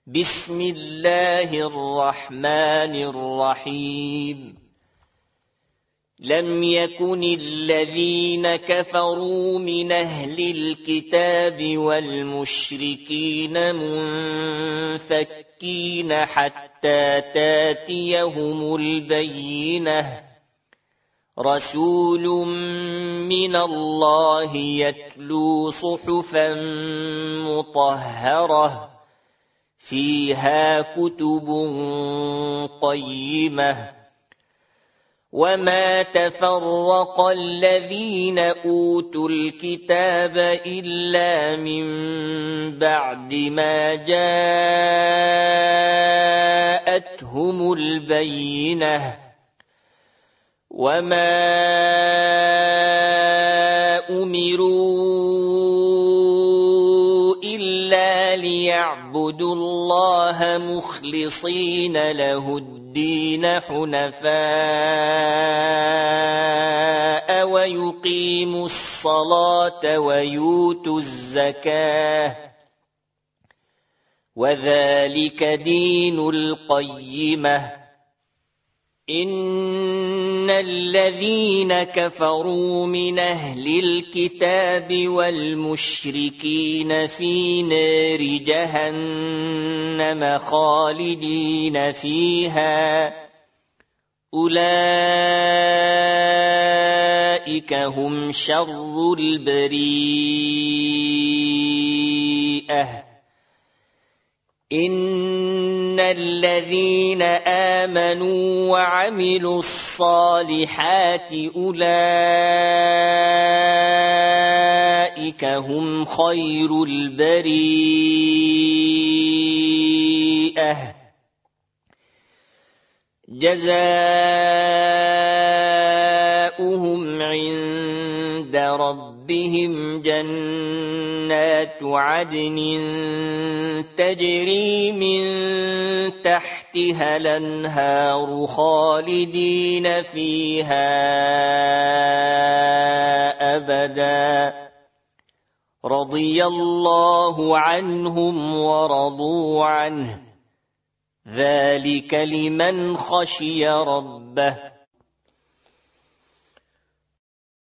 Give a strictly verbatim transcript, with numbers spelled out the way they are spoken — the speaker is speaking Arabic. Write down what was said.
بسم الله الرحمن الرحيم لم يكن الذين كفروا من أهل الكتاب والمشركين منفكين حتى تاتيهم البينة رسول من الله يتلو صحفا مطهرة فيها كتب قيمة وما تفرق الذين أوتوا الكتاب إلا من بعد ما جاءتهم البينة وما أمروا إلا ليعبدوا الله مخلصين له الدين حنفاء ويقيموا الصلاة ويؤتوا الزكاة وذلك دين القيمة إن الذين كفروا من أهل الكتاب والمشركين في نار جهنم خالدين فيها أولئك هم شر البريئة إن الذين آمنوا وعملوا الصالحات أولئك هم خير البريئة جزاؤهم عند ربهم جنات عدن تجري من تحتها الأنهار خالدين فيها أبدا رضي الله عنهم ورضوا عنه ذلك لمن خشي ربه